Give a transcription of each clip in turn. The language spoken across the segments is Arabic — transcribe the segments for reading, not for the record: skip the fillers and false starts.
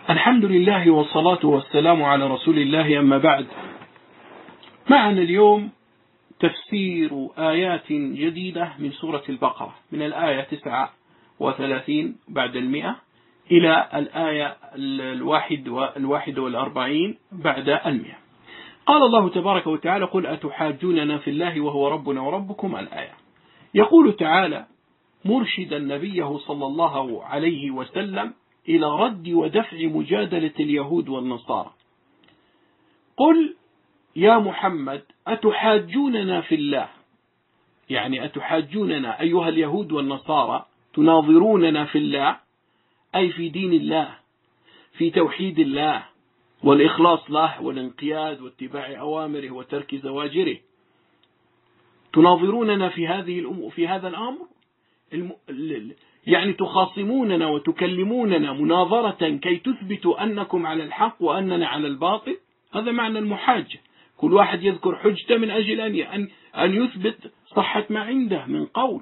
الحمد لله والصلاة والسلام على رسول الله، أما بعد. معنا اليوم تفسير آيات جديدة من سورة البقرة، من الآية 39 بعد 100 إلى الآية 41 بعد 100. قال الله تبارك وتعالى: قل أتحاجوننا في الله وهو ربنا وربكم. الآية. يقول تعالى مرشدا نبيه صلى الله عليه وسلم إلى رد ودفع مجادلة اليهود والنصارى: قل يا محمد أتحاجوننا في الله، يعني أتحاجوننا أيها اليهود والنصارى، تناظروننا في الله، أي في دين الله، في توحيد الله والإخلاص له والانقياد واتباع أوامره وترك زواجره. تناظروننا في هذا الأمر، يعني تخاصموننا وتكلموننا مناظرة كي تثبتوا أنكم على الحق وأننا على الباطل. هذا معنى المحاجة، كل واحد يذكر حجته من أجل أن يثبت صحة ما عنده من قول.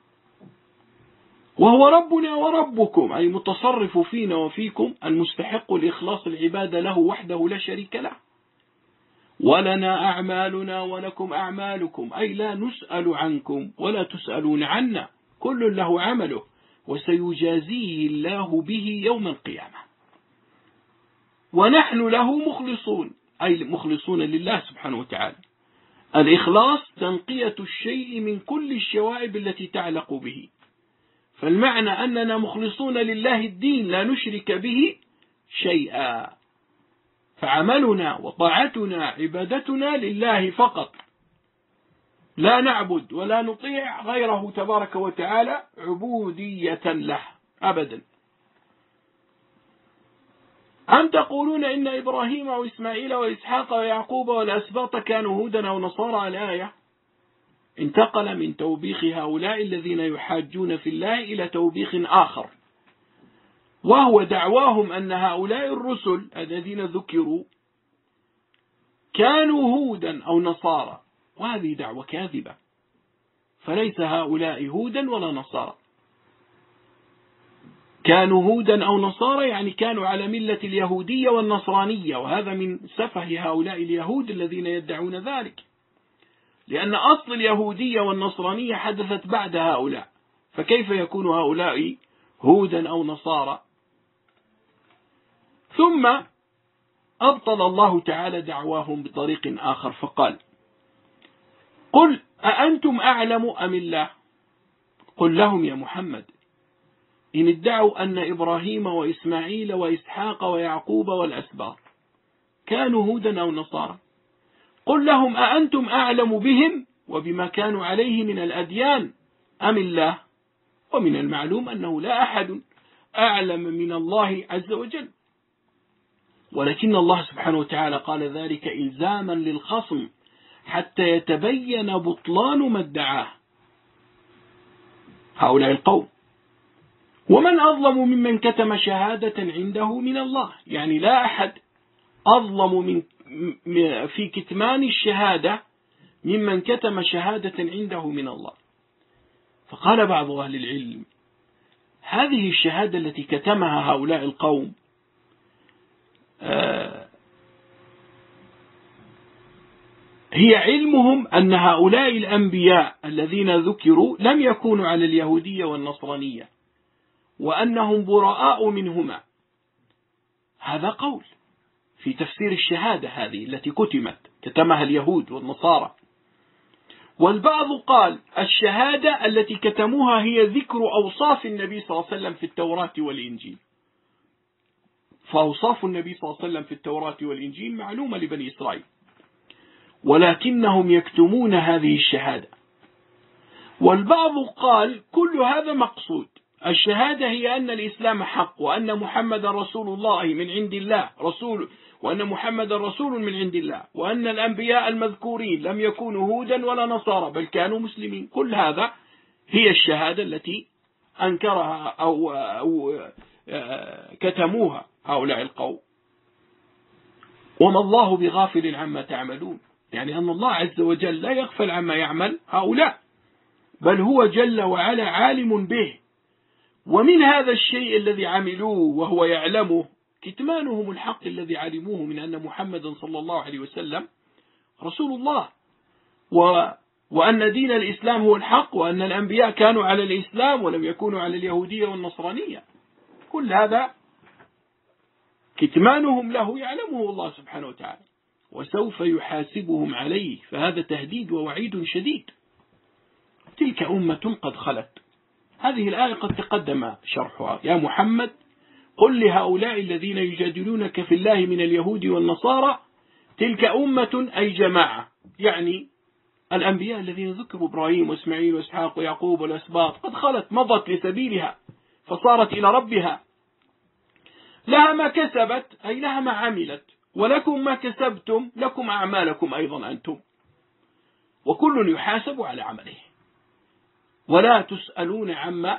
وهو ربنا وربكم، أي متصرف فينا وفيكم، المستحق الإخلاص العبادة له وحده لا شريك له. ولنا أعمالنا ولكم أعمالكم، أي لا نسأل عنكم ولا تسألون عنا، كل له عمله وسيجازيه الله به يوم القيامة. ونحن له مخلصون، أي مخلصون لله سبحانه وتعالى. الإخلاص تنقية الشيء من كل الشوائب التي تعلق به، فالمعنى أننا مخلصون لله الدين، لا نشرك به شيئا، فعملنا وطاعتنا عبادتنا لله فقط، لا نعبد ولا نطيع غيره تبارك وتعالى عبودية له أبدا. أم تقولون إن إبراهيم وإسماعيل وإسحاق ويعقوب والأسباط كانوا هودا أو نصارى. الآية. انتقل من توبيخ هؤلاء الذين يحاجون في الله إلى توبيخ آخر، وهو دعواهم أن هؤلاء الرسل الذين ذكروا كانوا هودا أو نصارى، وهذه دعوة كاذبة، فليس هؤلاء هودا ولا نصارى. كانوا هودا أو نصارى يعني كانوا على ملة اليهودية والنصرانية، وهذا من سفه هؤلاء اليهود الذين يدعون ذلك، لأن أصل اليهودية والنصرانية حدثت بعد هؤلاء، فكيف يكون هؤلاء هودا أو نصارى؟ ثم أبطل الله تعالى دعواهم بطريق آخر فقال: قل أأنتم أعلم أم الله؟ قل لهم يا محمد إن ادعوا أن إبراهيم وإسماعيل وإسحاق ويعقوب والأسباط كانوا هودا أو نصارى، قل لهم أأنتم أعلم بهم وبما كانوا عليه من الأديان أم الله؟ ومن المعلوم أنه لا أحد أعلم من الله عز وجل، ولكن الله سبحانه وتعالى قال ذلك إلزاما للخصم حتى يتبين بطلان ما ادعاه هؤلاء القوم. ومن أظلم ممن كتم شهادة عنده من الله، يعني لا أحد أظلم في كتمان الشهادة ممن كتم شهادة عنده من الله. فقال بعض أهل العلم: هذه الشهادة التي كتمها هؤلاء القوم هي علمهم أن هؤلاء الأنبياء الذين ذكروا لم يكونوا على اليهودية والنصرانية، وأنهم براء منهما. هذا قول في تفسير الشهادة هذه التي كتمها اليهود والنصارى. والبعض قال الشهادة التي كتموها هي ذكر أوصاف النبي صلى الله عليه وسلم في التوراة والإنجيل، فأوصاف النبي صلى الله عليه وسلم في التوراة والإنجيل معلومة لبني إسرائيل، ولكنهم يكتمون هذه الشهادة. والبعض قال كل هذا مقصود، الشهادة هي أن الإسلام حق، وأن محمد رسول الله من عند الله رسول، وأن محمد رسول من عند الله، وأن الأنبياء المذكورين لم يكونوا هودا ولا نصارى بل كانوا مسلمين. كل هذا هي الشهادة التي أنكرها أو كتموها هؤلاء القوم. وما الله بغافل عما تعملون، يعني أن الله عز وجل لا يغفل عما يعمل هؤلاء، بل هو جل وعلا عالم به. ومن هذا الشيء الذي عملوه وهو يعلمه كتمانهم الحق الذي علموه من أن محمدا صلى الله عليه وسلم رسول الله، وأن دين الإسلام هو الحق، وأن الأنبياء كانوا على الإسلام ولم يكونوا على اليهودية والنصرانية. كل هذا كتمانهم له يعلمه الله سبحانه وتعالى، وسوف يحاسبهم عليه، فهذا تهديد ووعيد شديد. تلك أمة قد خلت، هذه الآية قد تقدم شرحها. يا محمد قل لهؤلاء الذين يجادلونك في الله من اليهود والنصارى تلك أمة أي جماعة، يعني الأنبياء الذين ذكروا إبراهيم وإسماعيل وإسحاق ويعقوب والأسباط قد خلت، مضت لسبيلها فصارت إلى ربها، لها ما كسبت أي لها ما عملت، ولكم ما كسبتم، لكم أعمالكم أيضا أنتم، وكل يحاسب على عمله ولا تسألون عما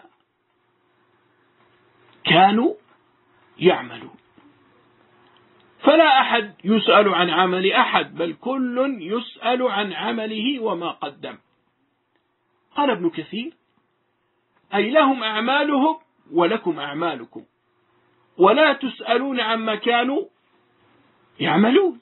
كانوا يعملون. فلا أحد يسأل عن عمل أحد، بل كل يسأل عن عمله وما قدم. قال ابن كثير أي لهم أعمالهم ولكم أعمالكم، ولا تسألون عما كانوا يعملون.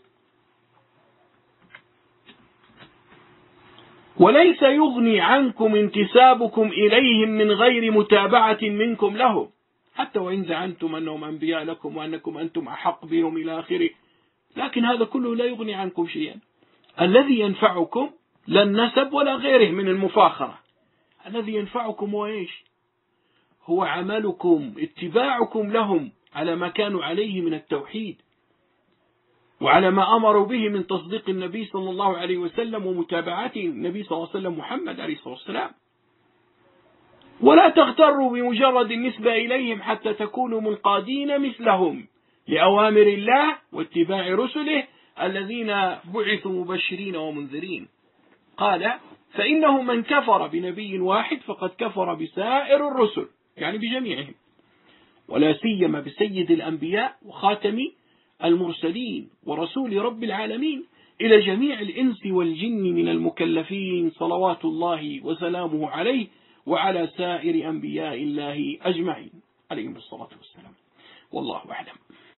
وليس يغني عنكم انتسابكم إليهم من غير متابعة منكم لهم، حتى وإن زعمتم أنهم أنبياء لكم وأنكم أنتم أحق بهم إلى آخره، لكن هذا كله لا يغني عنكم شيئا. الذي ينفعكم لا النسب ولا غيره من المفاخرة، الذي ينفعكم هو إيش؟ هو عملكم، اتباعكم لهم على ما كانوا عليه من التوحيد، وعلى ما أمروا به من تصديق النبي صلى الله عليه وسلم ومتابعة النبي صلى الله عليه وسلم محمد عليه الصلاة والسلام. ولا تغتروا بمجرد النسبة إليهم حتى تكونوا منقادين مثلهم لأوامر الله واتباع رسله الذين بعثوا مبشرين ومنذرين. قال فإنه من كفر بنبي واحد فقد كفر بسائر الرسل، يعني بجميعهم، ولا سيما بسيد الأنبياء وخاتم المرسلين ورسول رب العالمين إلى جميع الإنس والجن من المكلفين صلوات الله وسلامه عليه وعلى سائر أنبياء الله أجمعين عليهم الصلاة والسلام. والله أعلم.